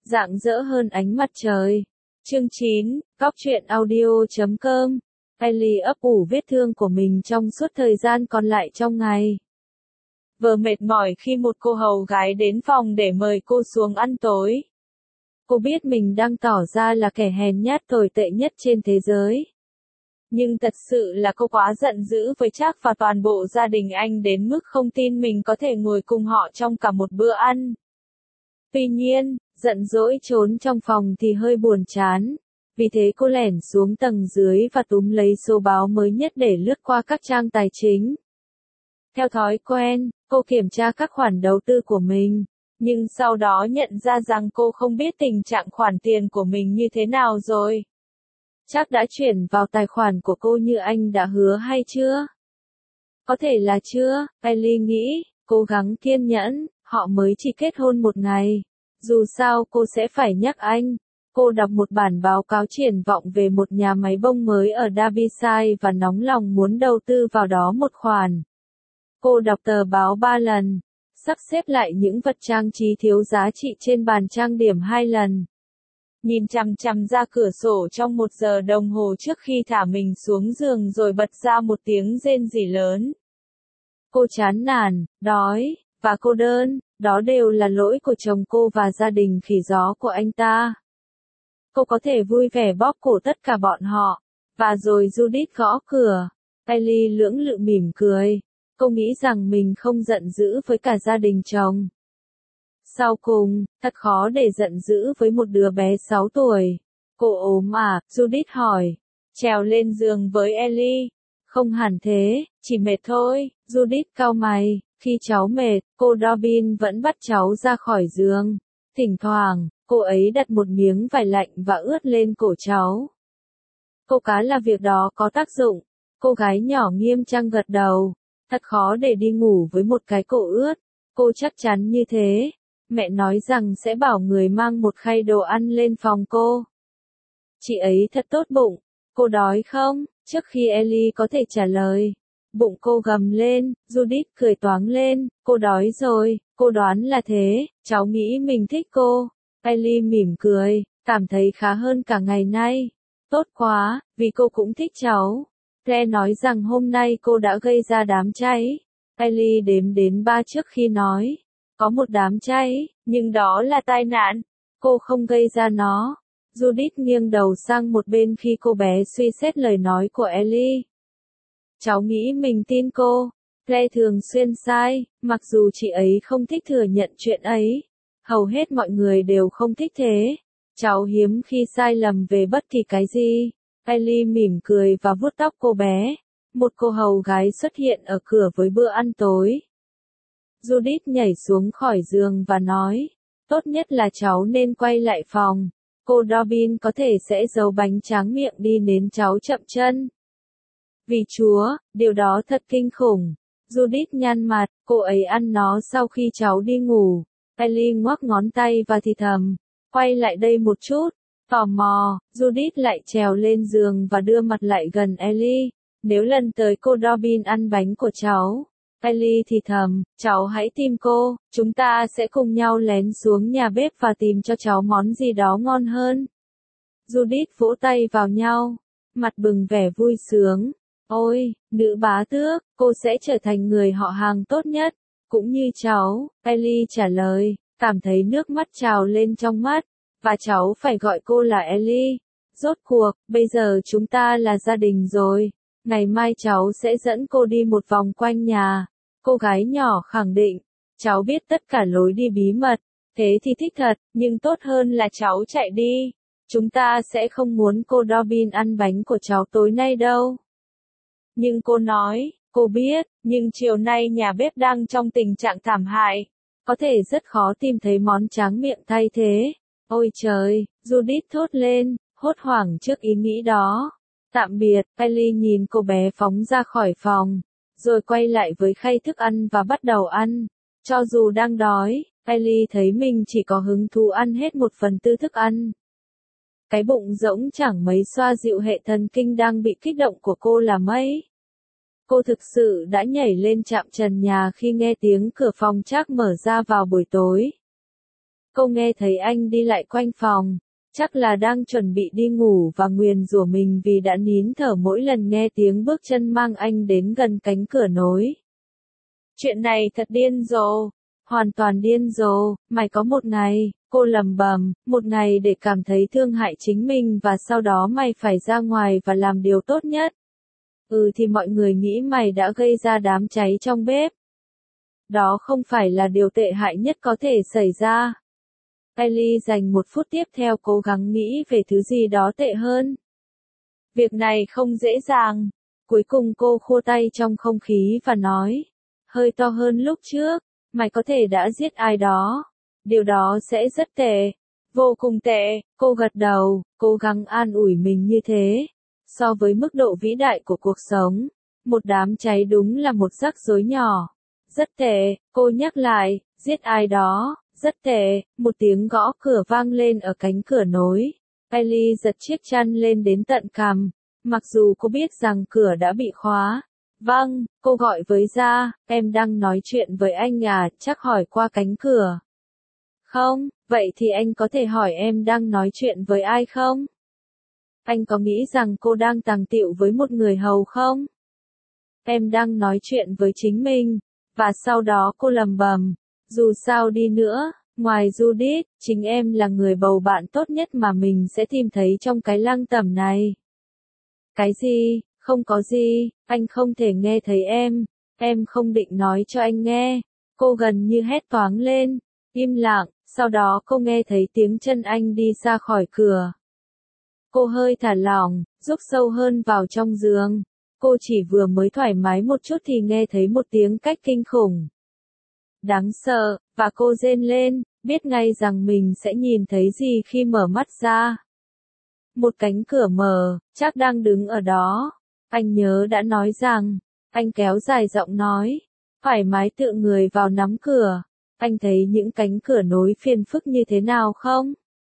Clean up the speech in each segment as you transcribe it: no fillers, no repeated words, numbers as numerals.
rạng rỡ hơn ánh mặt trời. Chương 9, Góc truyện audio.com. Ellie ấp ủ vết thương của mình trong suốt thời gian còn lại trong ngày. Vừa mệt mỏi khi một cô hầu gái đến phòng để mời cô xuống ăn tối. Cô biết mình đang tỏ ra là kẻ hèn nhát tồi tệ nhất trên thế giới. Nhưng thật sự là cô quá giận dữ với Trác và toàn bộ gia đình anh đến mức không tin mình có thể ngồi cùng họ trong cả một bữa ăn. Tuy nhiên, giận dỗi trốn trong phòng thì hơi buồn chán. Vì thế cô lẻn xuống tầng dưới và túm lấy số báo mới nhất để lướt qua các trang tài chính. Theo thói quen, cô kiểm tra các khoản đầu tư của mình. Nhưng sau đó nhận ra rằng cô không biết tình trạng khoản tiền của mình như thế nào rồi. Trác đã chuyển vào tài khoản của cô như anh đã hứa hay chưa? Có thể là chưa, Ellie nghĩ, cố gắng kiên nhẫn, họ mới chỉ kết hôn một ngày. Dù sao cô sẽ phải nhắc anh. Cô đọc một bản báo cáo triển vọng về một nhà máy bông mới ở Derbyshire và nóng lòng muốn đầu tư vào đó một khoản. Cô đọc tờ báo 3 lần, sắp xếp lại những vật trang trí thiếu giá trị trên bàn trang điểm 2 lần. Nhìn chằm chằm ra cửa sổ trong 1 giờ đồng hồ trước khi thả mình xuống giường rồi bật ra một tiếng rên rỉ lớn. Cô chán nản, đói, và cô đơn, đó đều là lỗi của chồng cô và gia đình khỉ gió của anh ta. Cô có thể vui vẻ bóp cổ tất cả bọn họ. Và rồi Judith gõ cửa. Ellie lưỡng lự mỉm cười. Cô nghĩ rằng mình không giận dữ với cả gia đình chồng. Sau cùng, thật khó để giận dữ với một đứa bé 6 tuổi. Cô ốm à? Judith hỏi. Trèo lên giường với Ellie. Không hẳn thế, chỉ mệt thôi. Judith cau mày. Khi cháu mệt, cô Robin vẫn bắt cháu ra khỏi giường. Thỉnh thoảng, cô ấy đặt một miếng vải lạnh và ướt lên cổ cháu. Cô cá là việc đó có tác dụng. Cô gái nhỏ nghiêm trang gật đầu. Thật khó để đi ngủ với một cái cổ ướt. Cô chắc chắn như thế. Mẹ nói rằng sẽ bảo người mang một khay đồ ăn lên phòng cô. Chị ấy thật tốt bụng. Cô đói không? Trước khi Ellie có thể trả lời, bụng cô gầm lên. Judith cười toáng lên. Cô đói rồi, cô đoán là thế. Cháu nghĩ mình thích cô. Ellie mỉm cười, cảm thấy khá hơn cả ngày nay. Tốt quá, vì cô cũng thích cháu. Claire nói rằng hôm nay cô đã gây ra đám cháy. Ellie đếm đến 3 trước khi nói. Có một đám cháy, nhưng đó là tai nạn. Cô không gây ra nó. Judith nghiêng đầu sang một bên khi cô bé suy xét lời nói của Ellie. Cháu nghĩ mình tin cô. Claire thường xuyên sai, mặc dù chị ấy không thích thừa nhận chuyện ấy. Hầu hết mọi người đều không thích thế. Cháu hiếm khi sai lầm về bất kỳ cái gì. Ellie mỉm cười và vuốt tóc cô bé. Một cô hầu gái xuất hiện ở cửa với bữa ăn tối. Judith nhảy xuống khỏi giường và nói, tốt nhất là cháu nên quay lại phòng. Cô Robin có thể sẽ giấu bánh tráng miệng đi nến cháu chậm chân. Vì Chúa, điều đó thật kinh khủng. Judith nhăn mặt, cô ấy ăn nó sau khi cháu đi ngủ. Ellie ngoắc ngón tay và thì thầm, quay lại đây một chút. Tò mò, Judith lại trèo lên giường và đưa mặt lại gần Ellie. Nếu lần tới cô Robin ăn bánh của cháu, Ellie thì thầm, cháu hãy tìm cô, chúng ta sẽ cùng nhau lén xuống nhà bếp và tìm cho cháu món gì đó ngon hơn. Judith vỗ tay vào nhau, mặt bừng vẻ vui sướng. Ôi, nữ bá tước, cô sẽ trở thành người họ hàng tốt nhất, cũng như cháu. Ellie trả lời, cảm thấy nước mắt trào lên trong mắt, và cháu phải gọi cô là Ellie. Rốt cuộc, bây giờ chúng ta là gia đình rồi. Ngày mai cháu sẽ dẫn cô đi một vòng quanh nhà. Cô gái nhỏ khẳng định, cháu biết tất cả lối đi bí mật. Thế thì thích thật, nhưng tốt hơn là cháu chạy đi. Chúng ta sẽ không muốn cô Robin ăn bánh của cháu tối nay đâu. Nhưng cô nói, cô biết, nhưng chiều nay nhà bếp đang trong tình trạng thảm hại. Có thể rất khó tìm thấy món tráng miệng thay thế. Ôi trời, Judith thốt lên, hốt hoảng trước ý nghĩ đó. Tạm biệt, Ellie nhìn cô bé phóng ra khỏi phòng, rồi quay lại với khay thức ăn và bắt đầu ăn. Cho dù đang đói, Ellie thấy mình chỉ có hứng thú ăn hết 1/4 thức ăn. Cái bụng rỗng chẳng mấy xoa dịu hệ thần kinh đang bị kích động của cô là mấy. Cô thực sự đã nhảy lên chạm trần nhà khi nghe tiếng cửa phòng Trác mở ra vào buổi tối. Cô nghe thấy anh đi lại quanh phòng, chắc là đang chuẩn bị đi ngủ và nguyền rủa mình vì đã nín thở mỗi lần nghe tiếng bước chân mang anh đến gần cánh cửa nối. Chuyện này thật điên rồ, hoàn toàn điên rồ, mày có một ngày, cô lầm bầm, một ngày để cảm thấy thương hại chính mình và sau đó mày phải ra ngoài và làm điều tốt nhất. Thì mọi người nghĩ mày đã gây ra đám cháy trong bếp. Đó không phải là điều tệ hại nhất có thể xảy ra. Ellie dành 1 phút tiếp theo cố gắng nghĩ về thứ gì đó tệ hơn. Việc này không dễ dàng. Cuối cùng cô khua tay trong không khí và nói, hơi to hơn lúc trước, mày có thể đã giết ai đó. Điều đó sẽ rất tệ. Vô cùng tệ, cô gật đầu, cố gắng an ủi mình như thế. So với mức độ vĩ đại của cuộc sống, một đám cháy đúng là một rắc rối nhỏ. Rất tệ, cô nhắc lại, giết ai đó, rất tệ, một tiếng gõ cửa vang lên ở cánh cửa nối. Ellie giật chiếc chăn lên đến tận cằm, mặc dù cô biết rằng cửa đã bị khóa. Vâng, cô gọi với Ra, em đang nói chuyện với anh à, chắc hỏi qua cánh cửa. Không, vậy thì anh có thể hỏi em đang nói chuyện với ai không? Anh có nghĩ rằng cô đang tàng tiệu với một người hầu không? Em đang nói chuyện với chính mình. Và sau đó cô lầm bầm, dù sao đi nữa, ngoài Judith, chính em là người bầu bạn tốt nhất mà mình sẽ tìm thấy trong cái lăng tẩm này. Cái gì, không có gì, anh không thể nghe thấy em không định nói cho anh nghe. Cô gần như hét toáng lên, im lặng, sau đó cô nghe thấy tiếng chân anh đi ra khỏi cửa. Cô hơi thả lỏng, rúc sâu hơn vào trong giường. Cô chỉ vừa mới thoải mái một chút thì nghe thấy một tiếng cách kinh khủng. Đáng sợ, và cô rên lên, biết ngay rằng mình sẽ nhìn thấy gì khi mở mắt ra. Một cánh cửa mở, chắc đang đứng ở đó. Anh nhớ đã nói rằng, anh kéo dài giọng nói, thoải mái tựa người vào nắm cửa. Anh thấy những cánh cửa nối phiền phức như thế nào không?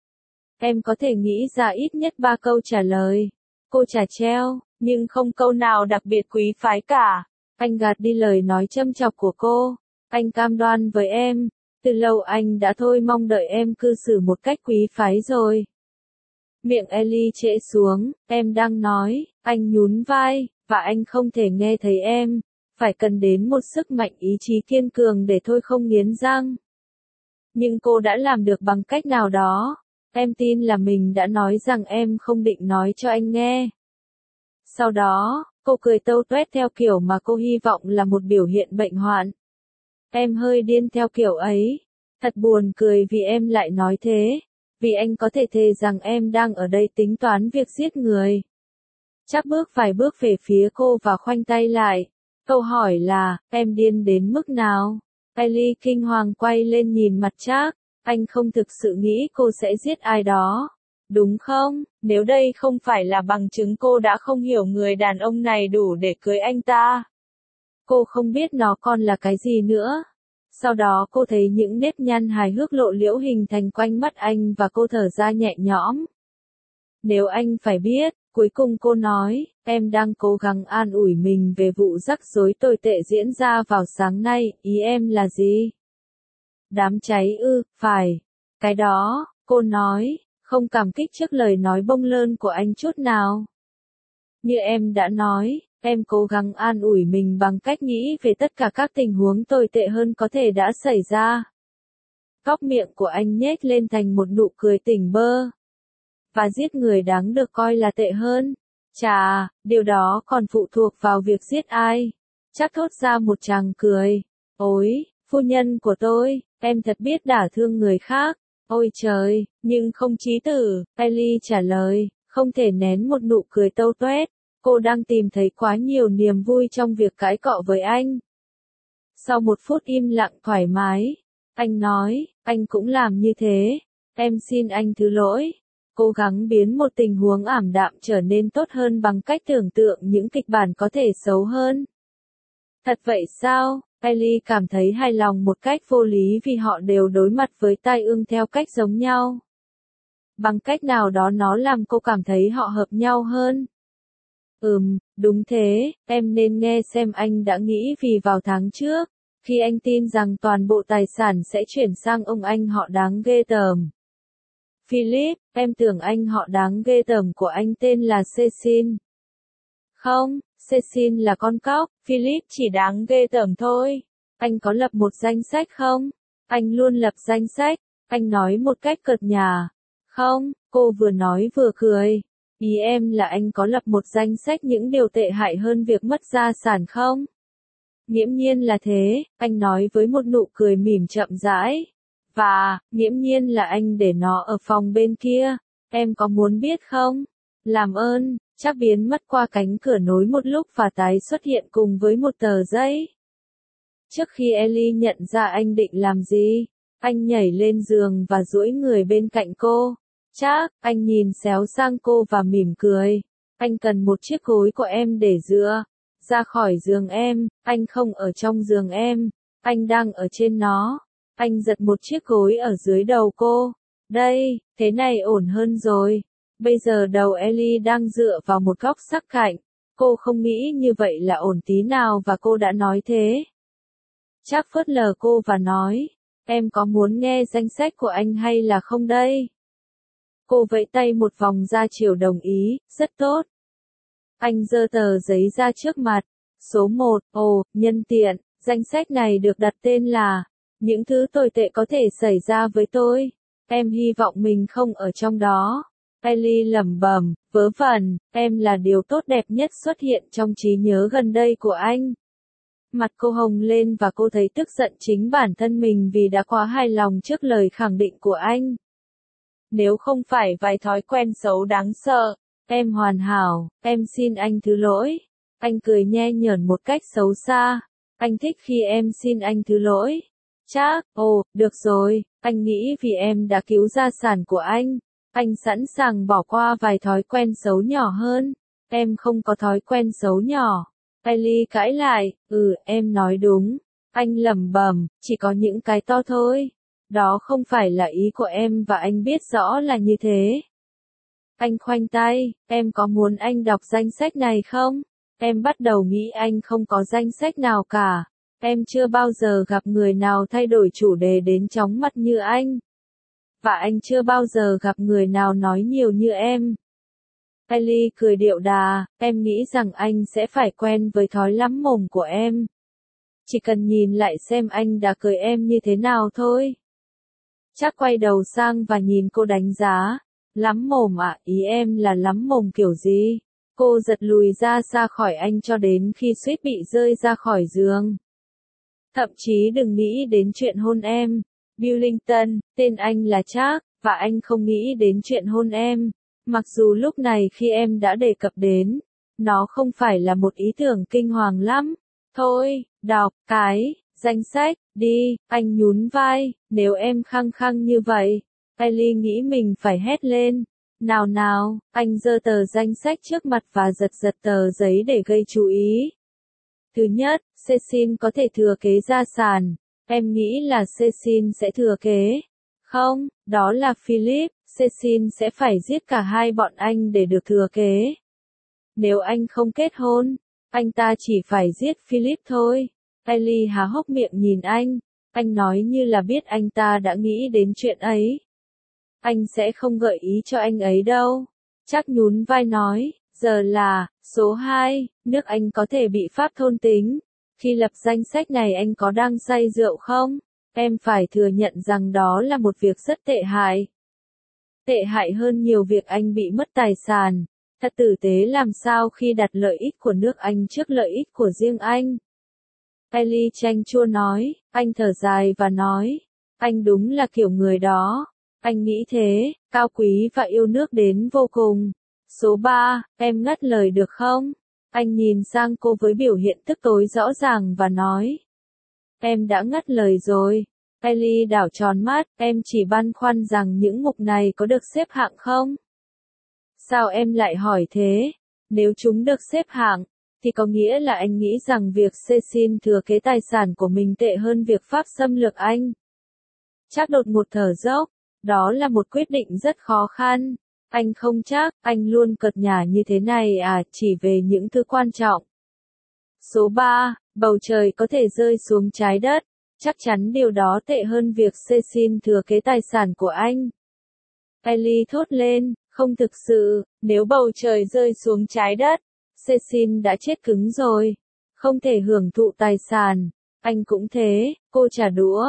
Em có thể nghĩ ra ít nhất 3 câu trả lời. Cô trả treo, nhưng không câu nào đặc biệt quý phái cả. Anh gạt đi lời nói châm chọc của cô. Anh cam đoan với em, từ lâu anh đã thôi mong đợi em cư xử một cách quý phái rồi. Miệng Ellie trễ xuống, em đang nói, anh nhún vai, và anh không thể nghe thấy em. Phải cần đến một sức mạnh ý chí kiên cường để thôi không nghiến răng. Nhưng cô đã làm được bằng cách nào đó. Em tin là mình đã nói rằng em không định nói cho anh nghe. Sau đó, cô cười tâu tuét theo kiểu mà cô hy vọng là một biểu hiện bệnh hoạn. Em hơi điên theo kiểu ấy. Thật buồn cười vì em lại nói thế. Vì anh có thể thề rằng em đang ở đây tính toán việc giết người. Chắc bước vài bước về phía cô và khoanh tay lại. Câu hỏi là, em điên đến mức nào? Ellie kinh hoàng quay lên nhìn mặt Trác. Anh không thực sự nghĩ cô sẽ giết ai đó. Đúng không? Nếu đây không phải là bằng chứng cô đã không hiểu người đàn ông này đủ để cưới anh ta. Cô không biết nó còn là cái gì nữa. Sau đó cô thấy những nếp nhăn hài hước lộ liễu hình thành quanh mắt anh và cô thở ra nhẹ nhõm. Nếu anh phải biết, cuối cùng cô nói, em đang cố gắng an ủi mình về vụ rắc rối tồi tệ diễn ra vào sáng nay, ý em là gì? Đám cháy phải. Cái đó, cô nói, không cảm kích trước lời nói bông lơn của anh chút nào. Như em đã nói, em cố gắng an ủi mình bằng cách nghĩ về tất cả các tình huống tồi tệ hơn có thể đã xảy ra. Góc miệng của anh nhếch lên thành một nụ cười tỉnh bơ. Và giết người đáng được coi là tệ hơn. Chà, điều đó còn phụ thuộc vào việc giết ai. Chắc thốt ra một tràng cười. Ôi, phu nhân của tôi, em thật biết đả thương người khác. Ôi trời, nhưng không chí tử, Ellie trả lời, không thể nén một nụ cười tâu tuét. Cô đang tìm thấy quá nhiều niềm vui trong việc cãi cọ với anh. Sau 1 phút im lặng thoải mái, anh nói, anh cũng làm như thế. Em xin anh thứ lỗi. Cố gắng biến một tình huống ảm đạm trở nên tốt hơn bằng cách tưởng tượng những kịch bản có thể xấu hơn. Thật vậy sao? Ellie cảm thấy hài lòng một cách vô lý vì họ đều đối mặt với tai ương theo cách giống nhau. Bằng cách nào đó nó làm cô cảm thấy họ hợp nhau hơn. Đúng thế, em nên nghe xem anh đã nghĩ vì vào tháng trước, Khi anh tin rằng toàn bộ tài sản sẽ chuyển sang ông anh họ đáng ghê tởm. Philip, em tưởng anh họ đáng ghê tởm của anh tên là Cecil. Không, Cecil là con cóc, Philip chỉ đáng ghê tởm thôi. Anh có lập một danh sách không? Anh luôn lập danh sách, anh nói một cách cợt nhả. Không, cô vừa nói vừa cười. Ý em là anh có lập một danh sách những điều tệ hại hơn việc mất gia sản không? Nghiễm nhiên là thế, anh nói với một nụ cười mỉm chậm rãi. Và, nghiễm nhiên là anh để nó ở phòng bên kia. Em có muốn biết không? Làm ơn, chắc biến mất qua cánh cửa nối một lúc và tái xuất hiện cùng với một tờ giấy. Trước khi Ellie nhận ra anh định làm gì, anh nhảy lên giường và duỗi người bên cạnh cô. Chắc, anh nhìn xéo sang cô và mỉm cười. Anh cần một chiếc gối của em để dựa. Ra khỏi giường em, anh không ở trong giường em. Anh đang ở trên nó. Anh giật một chiếc gối ở dưới đầu cô. Đây, thế này ổn hơn rồi. Bây giờ đầu Ellie đang dựa vào một góc sắc cạnh. Cô không nghĩ như vậy là ổn tí nào và cô đã nói thế. Chắc phớt lờ cô và nói, em có muốn nghe danh sách của anh hay là không đây? Cô vẫy tay một vòng ra chiều đồng ý, rất tốt. Anh giơ tờ giấy ra trước mặt. Số 1, nhân tiện, danh sách này được đặt tên là những thứ tồi tệ có thể xảy ra với tôi. Em hy vọng mình không ở trong đó. Ellie lẩm bẩm, vớ vẩn, em là điều tốt đẹp nhất xuất hiện trong trí nhớ gần đây của anh. Mặt cô hồng lên và cô thấy tức giận chính bản thân mình vì đã quá hài lòng trước lời khẳng định của anh. Nếu không phải vài thói quen xấu đáng sợ, em hoàn hảo, em xin anh thứ lỗi. Anh cười nhe nhởn một cách xấu xa. Anh thích khi em xin anh thứ lỗi. Chắc, được rồi, anh nghĩ vì em đã cứu gia sản của anh sẵn sàng bỏ qua vài thói quen xấu nhỏ hơn. Em không có thói quen xấu nhỏ. Ellie cãi lại, em nói đúng. Anh lẩm bẩm, chỉ có những cái to thôi. Đó không phải là ý của em và anh biết rõ là như thế. Anh khoanh tay, em có muốn anh đọc danh sách này không? Em bắt đầu nghĩ anh không có danh sách nào cả. Em chưa bao giờ gặp người nào thay đổi chủ đề đến chóng mặt như anh. Và anh chưa bao giờ gặp người nào nói nhiều như em. Ellie cười điệu đà, em nghĩ rằng anh sẽ phải quen với thói lắm mồm của em. Chỉ cần nhìn lại xem anh đã cười em như thế nào thôi. Chắc quay đầu sang và nhìn cô đánh giá. Lắm mồm à, ý em là lắm mồm kiểu gì? Cô giật lùi ra xa khỏi anh cho đến khi suýt bị rơi ra khỏi giường. Thậm chí đừng nghĩ đến chuyện hôn em. Billington, tên anh là Charles, và anh không nghĩ đến chuyện hôn em. Mặc dù lúc này khi em đã đề cập đến, nó không phải là một ý tưởng kinh hoàng lắm. Thôi, đọc cái danh sách đi, anh nhún vai, nếu em khăng khăng như vậy. Ellie nghĩ mình phải hét lên. Nào nào, anh giơ tờ danh sách trước mặt và giật giật tờ giấy để gây chú ý. Thứ nhất, Cecil có thể thừa kế gia sản. Em nghĩ là Cecil sẽ thừa kế. Không, đó là Philip. Cecil sẽ phải giết cả hai bọn anh để được thừa kế. Nếu anh không kết hôn, anh ta chỉ phải giết Philip thôi. Ellie há hốc miệng nhìn anh. Anh nói như là biết anh ta đã nghĩ đến chuyện ấy. Anh sẽ không gợi ý cho anh ấy đâu. Chắc nhún vai nói, giờ là, số 2, nước Anh có thể bị Pháp thôn tính. Khi lập danh sách này anh có đang say rượu không? Em phải thừa nhận rằng đó là một việc rất tệ hại. Tệ hại hơn nhiều việc anh bị mất tài sản. Thật tử tế làm sao khi đặt lợi ích của nước Anh trước lợi ích của riêng anh. Ellie chanh chua nói, anh thở dài và nói, anh đúng là kiểu người đó. Anh nghĩ thế, cao quý và yêu nước đến vô cùng. Số 3, em ngắt lời được không? Anh nhìn sang cô với biểu hiện tức tối rõ ràng và nói. Em đã ngắt lời rồi. Ellie đảo tròn mắt, em chỉ băn khoăn rằng những mục này có được xếp hạng không? Sao em lại hỏi thế? Nếu chúng được xếp hạng, thì có nghĩa là anh nghĩ rằng việc Cecil thừa kế tài sản của mình tệ hơn việc Pháp xâm lược anh. Chắc đột ngột thở dốc. Đó là một quyết định rất khó khăn. Anh không chắc, anh luôn cợt nhả như thế này à, chỉ về những thứ quan trọng. Số 3, Bầu trời có thể rơi xuống trái đất, chắc chắn điều đó tệ hơn việc Cecil thừa kế tài sản của anh. Ellie thốt lên, không thực sự, nếu bầu trời rơi xuống trái đất, Cecil đã chết cứng rồi, không thể hưởng thụ tài sản. Anh cũng thế, cô trả đũa,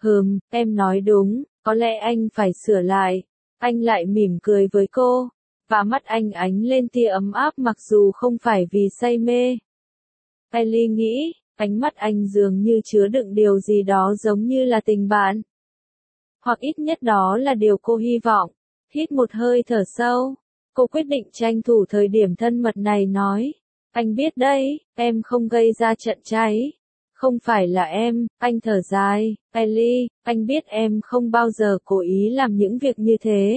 em nói đúng, có lẽ anh phải sửa lại. Anh lại mỉm cười với cô, và mắt anh ánh lên tia ấm áp mặc dù không phải vì say mê. Ellie nghĩ, ánh mắt anh dường như chứa đựng điều gì đó giống như là tình bạn. Hoặc ít nhất đó là điều cô hy vọng. Hít một hơi thở sâu, cô quyết định tranh thủ thời điểm thân mật này nói. Anh biết đấy, em không gây ra trận cháy. Không phải là em, anh thở dài, Ellie, anh biết em không bao giờ cố ý làm những việc như thế.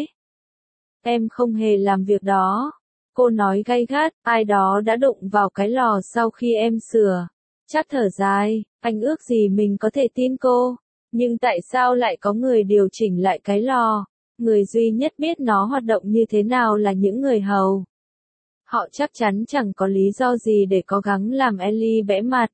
Em không hề làm việc đó. Cô nói gay gắt, ai đó đã đụng vào cái lò sau khi em sửa. Chắc thở dài, anh ước gì mình có thể tin cô. Nhưng tại sao lại có người điều chỉnh lại cái lò? Người duy nhất biết nó hoạt động như thế nào là những người hầu. Họ chắc chắn chẳng có lý do gì để cố gắng làm Ellie bẽ mặt.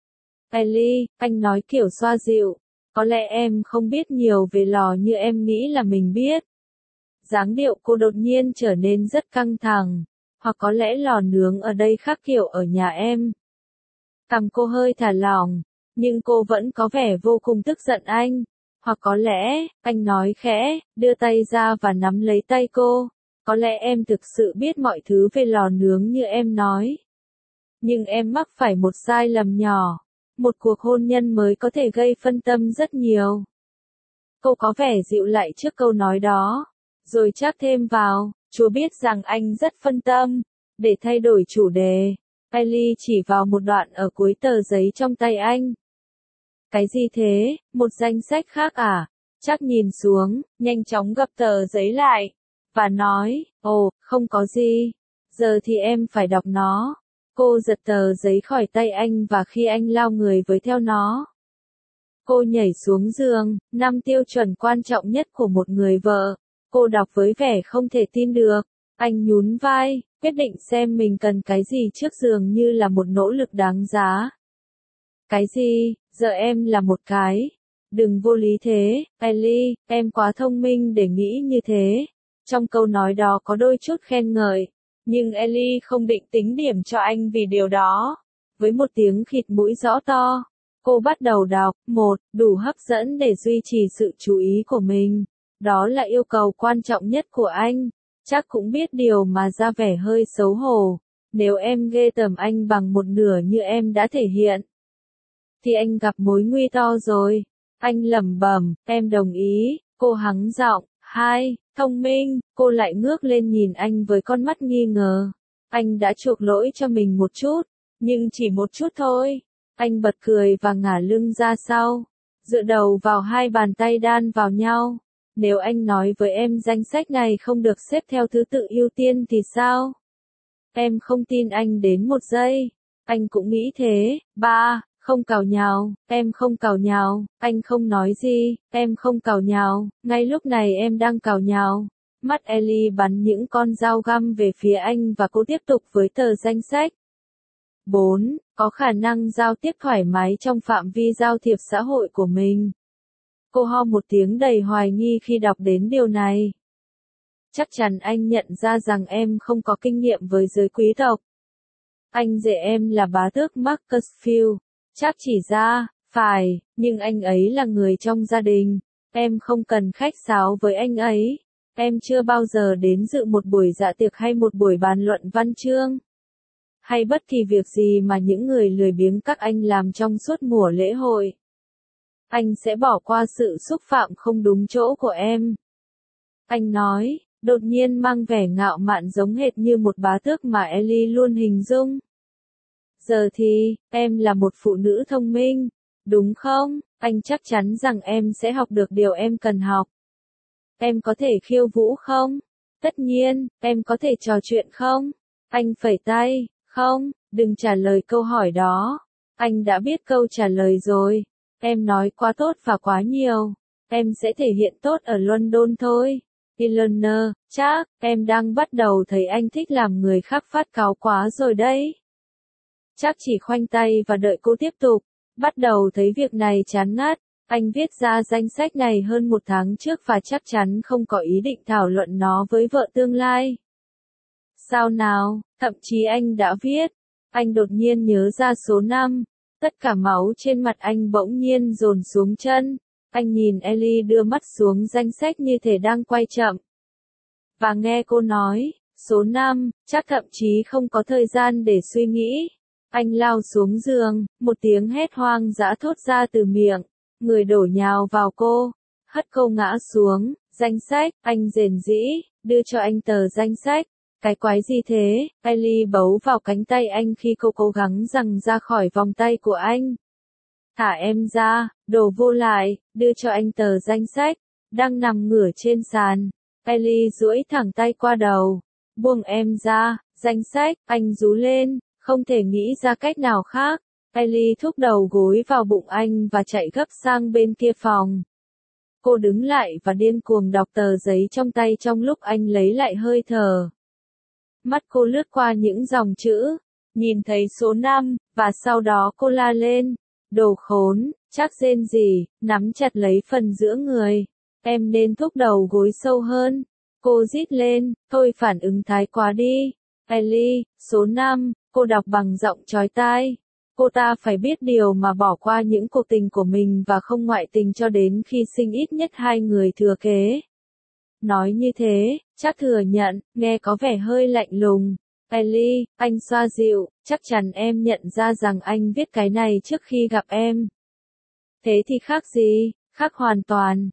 Ellie, anh nói kiểu xoa dịu, có lẽ em không biết nhiều về lò như em nghĩ là mình biết. Dáng điệu cô đột nhiên trở nên rất căng thẳng, hoặc có lẽ lò nướng ở đây khác kiểu ở nhà em. Cằm cô hơi thả lỏng, nhưng cô vẫn có vẻ vô cùng tức giận anh. Hoặc có lẽ, anh nói khẽ, đưa tay ra và nắm lấy tay cô. Có lẽ em thực sự biết mọi thứ về lò nướng như em nói. Nhưng em mắc phải một sai lầm nhỏ. Một cuộc hôn nhân mới có thể gây phân tâm rất nhiều. Cô có vẻ dịu lại trước câu nói đó. Rồi chắc thêm vào, Chúa biết rằng anh rất phân tâm. Để thay đổi chủ đề, Ellie chỉ vào một đoạn ở cuối tờ giấy trong tay anh. Cái gì thế, một danh sách khác à? Chắc nhìn xuống, nhanh chóng gập tờ giấy lại, và nói, ồ, không có gì. Giờ thì em phải đọc nó. Cô giật tờ giấy khỏi tay anh và khi anh lao người với theo nó. Cô nhảy xuống giường, 5 tiêu chuẩn quan trọng nhất của một người vợ. Cô đọc với vẻ không thể tin được. Anh nhún vai, quyết định xem mình cần cái gì trước giường như là một nỗ lực đáng giá. Cái gì, giờ em là một cái. Đừng vô lý thế, Ellie, em quá thông minh để nghĩ như thế. Trong câu nói đó có đôi chút khen ngợi, nhưng Ellie không định tính điểm cho anh vì điều đó. Với một tiếng khịt mũi rõ to, cô bắt đầu đọc, đủ hấp dẫn để duy trì sự chú ý của mình. Đó là yêu cầu quan trọng nhất của anh. Chắc cũng biết điều mà ra vẻ hơi xấu hổ. Nếu em ghê tởm anh bằng một nửa như em đã thể hiện, thì anh gặp mối nguy to rồi. Anh lẩm bẩm, em đồng ý, cô hắng giọng. 2. Thông minh, cô lại ngước lên nhìn anh với con mắt nghi ngờ. Anh đã chuộc lỗi cho mình một chút, nhưng chỉ một chút thôi. Anh bật cười và ngả lưng ra sau, dựa đầu vào hai bàn tay đan vào nhau. Nếu anh nói với em danh sách này không được xếp theo thứ tự ưu tiên thì sao? Em không tin anh đến một giây. Anh cũng nghĩ thế. 3. Không càu nhàu, em không càu nhàu, anh không nói gì, em không càu nhàu, ngay lúc này em đang càu nhàu. Mắt Ellie bắn những con dao găm về phía anh và cô tiếp tục với tờ danh sách. 4. Có khả năng giao tiếp thoải mái trong phạm vi giao thiệp xã hội của mình. Cô ho một tiếng đầy hoài nghi khi đọc đến điều này. Chắc chắn anh nhận ra rằng em không có kinh nghiệm với giới quý tộc. Anh dạy em là bá tước Macclesfield. Chắc chỉ ra, phải, nhưng anh ấy là người trong gia đình. Em không cần khách sáo với anh ấy. Em chưa bao giờ đến dự một buổi dạ tiệc hay một buổi bàn luận văn chương. Hay bất kỳ việc gì mà những người lười biếng các anh làm trong suốt mùa lễ hội. Anh sẽ bỏ qua sự xúc phạm không đúng chỗ của em. Anh nói, đột nhiên mang vẻ ngạo mạn giống hệt như một bá tước mà Ellie luôn hình dung. Giờ thì, em là một phụ nữ thông minh, đúng không? Anh chắc chắn rằng em sẽ học được điều em cần học. Em có thể khiêu vũ không? Tất nhiên, em có thể trò chuyện không? Anh phẩy tay, không, đừng trả lời câu hỏi đó. Anh đã biết câu trả lời rồi. Em nói quá tốt và quá nhiều. Em sẽ thể hiện tốt ở London thôi. Eleanor, chắc, em đang bắt đầu thấy anh thích làm người khác phát cáu quá rồi đấy. Chắc chỉ khoanh tay và đợi cô tiếp tục. Bắt đầu thấy việc này chán ngắt. Anh viết ra danh sách này hơn 1 tháng trước và chắc chắn không có ý định thảo luận nó với vợ tương lai. Sao nào, thậm chí anh đã viết. Anh đột nhiên nhớ ra số 5. Tất cả máu trên mặt anh bỗng nhiên dồn xuống chân. Anh nhìn Ellie đưa mắt xuống danh sách như thể đang quay chậm. Và nghe cô nói, số 5, chắc thậm chí không có thời gian để suy nghĩ. Anh lao xuống giường, một tiếng hét hoang dã thốt ra từ miệng. Người đổ nhào vào cô, hất cô ngã xuống. Danh sách, anh rền rĩ, đưa cho anh tờ danh sách. Cái quái gì thế? Ellie bấu vào cánh tay anh khi cô cố gắng giằng ra khỏi vòng tay của anh. Thả em ra, đồ vô lại, đưa cho anh tờ danh sách. Đang nằm ngửa trên sàn. Ellie duỗi thẳng tay qua đầu. Buông em ra, danh sách, anh rú lên, không thể nghĩ ra cách nào khác. Ellie thúc đầu gối vào bụng anh và chạy gấp sang bên kia phòng. Cô đứng lại và điên cuồng đọc tờ giấy trong tay trong lúc anh lấy lại hơi thở. Mắt cô lướt qua những dòng chữ, nhìn thấy số 5, và sau đó cô la lên. Đồ khốn, chắc rên gì, nắm chặt lấy phần giữa người. Em nên thúc đầu gối sâu hơn. Cô rít lên, thôi phản ứng thái quá đi. Ellie, số 5, cô đọc bằng giọng chói tai. Cô ta phải biết điều mà bỏ qua những cuộc tình của mình và không ngoại tình cho đến khi sinh ít nhất 2 người thừa kế. Nói như thế, chắc thừa nhận, nghe có vẻ hơi lạnh lùng. Ellie, anh xoa dịu, chắc chắn em nhận ra rằng anh viết cái này trước khi gặp em. Thế thì khác gì? Khác hoàn toàn,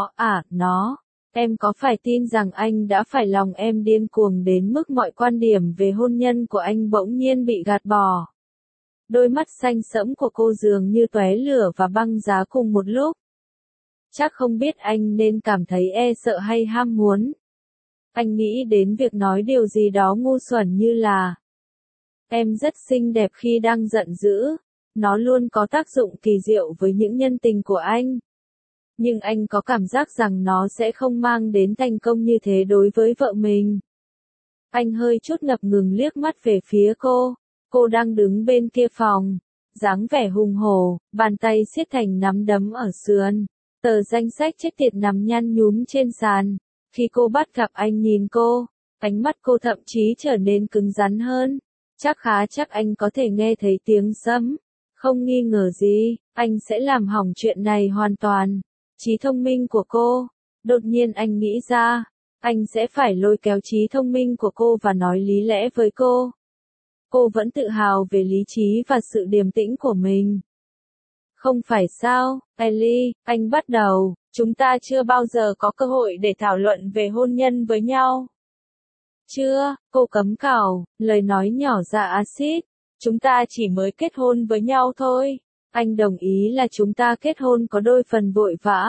nó. Em có phải tin rằng anh đã phải lòng em điên cuồng đến mức mọi quan điểm về hôn nhân của anh bỗng nhiên bị gạt bỏ? Đôi mắt xanh sẫm của cô dường như tóe lửa và băng giá cùng một lúc. Chắc không biết anh nên cảm thấy sợ hay ham muốn. Anh nghĩ đến việc nói điều gì đó ngu xuẩn như là em rất xinh đẹp khi đang giận dữ. Nó luôn có tác dụng kỳ diệu với những nhân tình của anh. Nhưng anh có cảm giác rằng nó sẽ không mang đến thành công như thế đối với vợ mình. Anh hơi chút ngập ngừng liếc mắt về phía cô. Cô đang đứng bên kia phòng, dáng vẻ hùng hổ, bàn tay siết thành nắm đấm ở sườn. Tờ danh sách chết tiệt nằm nhăn nhúm trên sàn. Khi cô bắt gặp anh nhìn cô, ánh mắt cô thậm chí trở nên cứng rắn hơn. Chắc anh có thể nghe thấy tiếng sấm. Không nghi ngờ gì, anh sẽ làm hỏng chuyện này hoàn toàn. Trí thông minh của cô. Đột nhiên anh nghĩ ra, anh sẽ phải lôi kéo trí thông minh của cô và nói lý lẽ với cô. Cô vẫn tự hào về lý trí và sự điềm tĩnh của mình. Không phải sao, Ellie, anh bắt đầu, chúng ta chưa bao giờ có cơ hội để thảo luận về hôn nhân với nhau. Chưa, cô cấm cào, lời nói nhỏ ra axit. Chúng ta chỉ mới kết hôn với nhau thôi. Anh đồng ý là chúng ta kết hôn có đôi phần vội vã.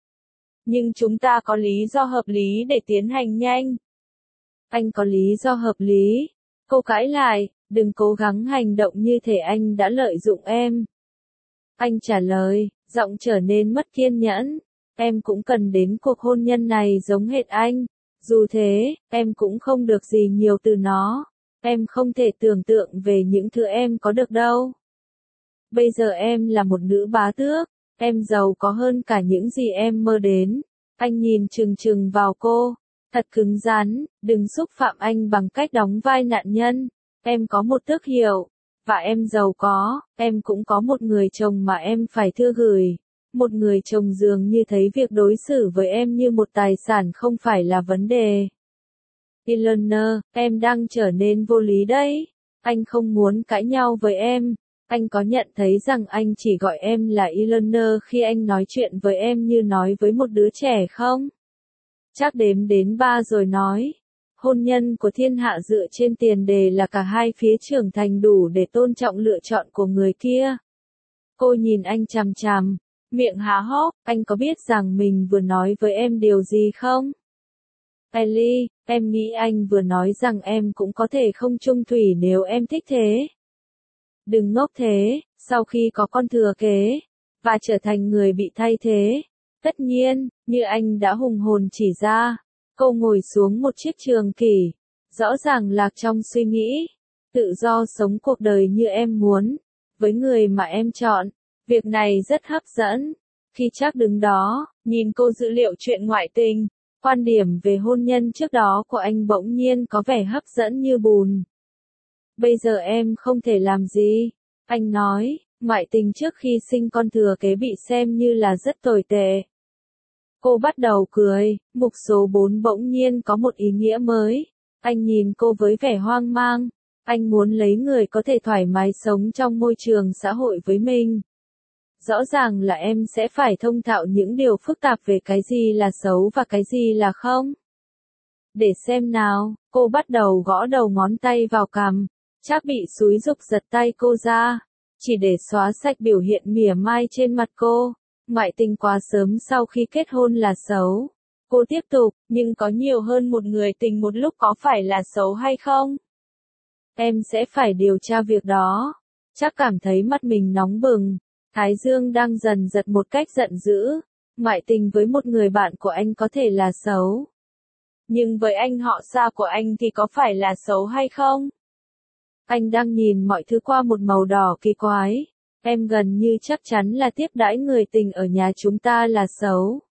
Nhưng chúng ta có lý do hợp lý để tiến hành nhanh. Anh có lý do hợp lý. Cô cãi lại, đừng cố gắng hành động như thể anh đã lợi dụng em. Anh trả lời, giọng trở nên mất kiên nhẫn. Em cũng cần đến cuộc hôn nhân này giống hệt anh. Dù thế, em cũng không được gì nhiều từ nó. Em không thể tưởng tượng về những thứ em có được đâu. Bây giờ em là một nữ bá tước. Em giàu có hơn cả những gì em mơ đến. Anh nhìn chừng chừng vào cô. Thật cứng rắn, đừng xúc phạm anh bằng cách đóng vai nạn nhân. Em có một tước hiệu. Và em giàu có, em cũng có một người chồng mà em phải thưa gửi. Một người chồng dường như thấy việc đối xử với em như một tài sản không phải là vấn đề. Eleanor, em đang trở nên vô lý đấy. Anh không muốn cãi nhau với em. Anh có nhận thấy rằng anh chỉ gọi em là Eleanor khi anh nói chuyện với em như nói với một đứa trẻ không? Chắc đếm đến 3 rồi nói. Hôn nhân của thiên hạ dựa trên tiền đề là cả hai phía trưởng thành đủ để tôn trọng lựa chọn của người kia. Cô nhìn anh chằm chằm, miệng há hốc, anh có biết rằng mình vừa nói với em điều gì không? Ellie, em nghĩ anh vừa nói rằng em cũng có thể không chung thủy nếu em thích thế. Đừng ngốc thế, sau khi có con thừa kế, và trở thành người bị thay thế. Tất nhiên, như anh đã hùng hồn chỉ ra. Cô ngồi xuống một chiếc trường kỷ, rõ ràng lạc trong suy nghĩ. Tự do sống cuộc đời như em muốn, với người mà em chọn, việc này rất hấp dẫn. Khi Trác đứng đó, nhìn cô dữ liệu chuyện ngoại tình, quan điểm về hôn nhân trước đó của anh bỗng nhiên có vẻ hấp dẫn như bùn. Bây giờ em không thể làm gì, anh nói, ngoại tình trước khi sinh con thừa kế bị xem như là rất tồi tệ. Cô bắt đầu cười, mục số 4 bỗng nhiên có một ý nghĩa mới. Anh nhìn cô với vẻ hoang mang. Anh muốn lấy người có thể thoải mái sống trong môi trường xã hội với mình. Rõ ràng là em sẽ phải thông thạo những điều phức tạp về cái gì là xấu và cái gì là không. Để xem nào, cô bắt đầu gõ đầu ngón tay vào cằm. Trác bị xúi giục giật tay cô ra, chỉ để xóa sạch biểu hiện mỉa mai trên mặt cô. Ngoại tình quá sớm sau khi kết hôn là xấu. Cô tiếp tục, nhưng có nhiều hơn một người tình một lúc có phải là xấu hay không? Em sẽ phải điều tra việc đó. Trác cảm thấy mắt mình nóng bừng. Thái dương đang dần giật một cách giận dữ. Ngoại tình với một người bạn của anh có thể là xấu. Nhưng với anh họ xa của anh thì có phải là xấu hay không? Anh đang nhìn mọi thứ qua một màu đỏ kỳ quái. Em gần như chắc chắn là tiếp đãi người tình ở nhà chúng ta là xấu.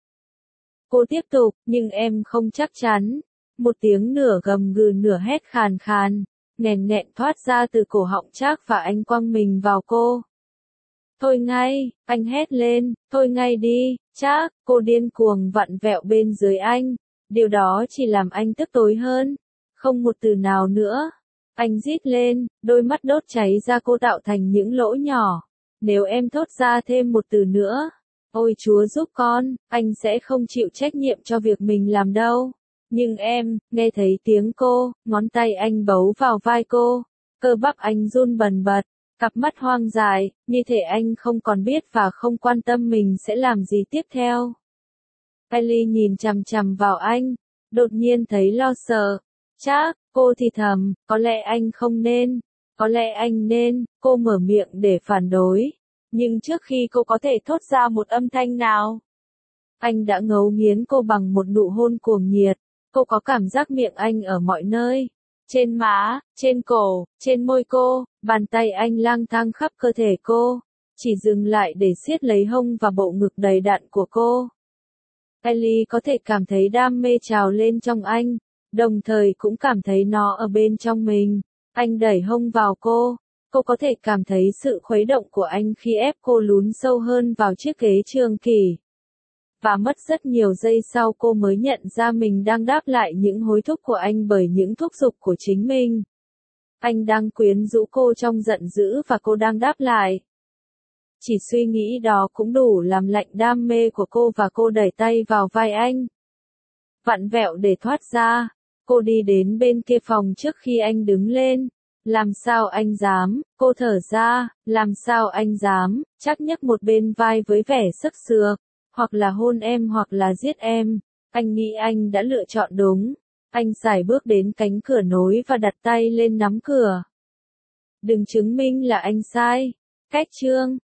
Cô tiếp tục, nhưng em không chắc chắn. Một tiếng nửa gầm gừ nửa hét khàn khàn, nghẹn nghẹn thoát ra từ cổ họng Trác và anh quăng mình vào cô. Thôi ngay, anh hét lên, thôi ngay đi, Trác, cô điên cuồng vặn vẹo bên dưới anh. Điều đó chỉ làm anh tức tối hơn. Không một từ nào nữa. Anh rít lên, đôi mắt đốt cháy ra cô tạo thành những lỗ nhỏ. Nếu em thốt ra thêm một từ nữa, ôi Chúa giúp con, anh sẽ không chịu trách nhiệm cho việc mình làm đâu. Nhưng em, nghe thấy tiếng cô, ngón tay anh bấu vào vai cô, cơ bắp anh run bần bật, cặp mắt hoang dại, như thể anh không còn biết và không quan tâm mình sẽ làm gì tiếp theo. Ellie nhìn chằm chằm vào anh, đột nhiên thấy lo sợ. Trác, cô thì thầm, có lẽ anh không nên, có lẽ anh nên, cô mở miệng để phản đối. Nhưng trước khi cô có thể thốt ra một âm thanh nào, anh đã ngấu nghiến cô bằng một nụ hôn cuồng nhiệt. Cô có cảm giác miệng anh ở mọi nơi. Trên má, trên cổ, trên môi cô, bàn tay anh lang thang khắp cơ thể cô, chỉ dừng lại để siết lấy hông và bộ ngực đầy đặn của cô. Ellie có thể cảm thấy đam mê trào lên trong anh, đồng thời cũng cảm thấy nó ở bên trong mình. Anh đẩy hông vào cô có thể cảm thấy sự khuấy động của anh khi ép cô lún sâu hơn vào chiếc ghế trường kỷ. Và mất rất nhiều giây sau cô mới nhận ra mình đang đáp lại những hối thúc của anh bởi những thúc giục của chính mình. Anh đang quyến rũ cô trong giận dữ và cô đang đáp lại. Chỉ suy nghĩ đó cũng đủ làm lạnh đam mê của cô và cô đẩy tay vào vai anh. Vặn vẹo để thoát ra, cô đi đến bên kia phòng trước khi anh đứng lên. Làm sao anh dám, cô thở ra, làm sao anh dám, Trác nhấc một bên vai với vẻ sức sược, hoặc là hôn em hoặc là giết em. Anh nghĩ anh đã lựa chọn đúng. Anh sải bước đến cánh cửa nối và đặt tay lên nắm cửa. Đừng chứng minh là anh sai. Cách chương